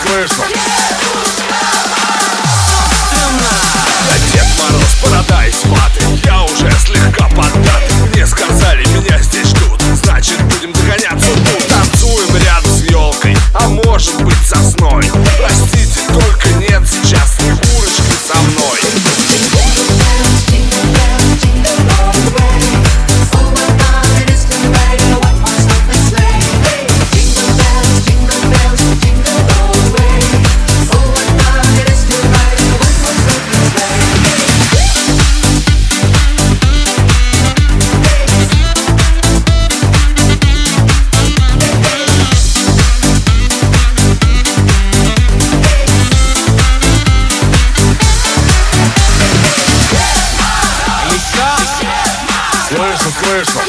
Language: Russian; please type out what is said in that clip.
слышу. Дед Мороз, борода и сваты, я уже слегка поддат. Мне сказали, меня здесь ждут, значит будем догоняться тут. Танцуем рядом с елкой, а может быть сосной. Простите, только нет сейчас Снегурочки со мной. Слышу, слышу.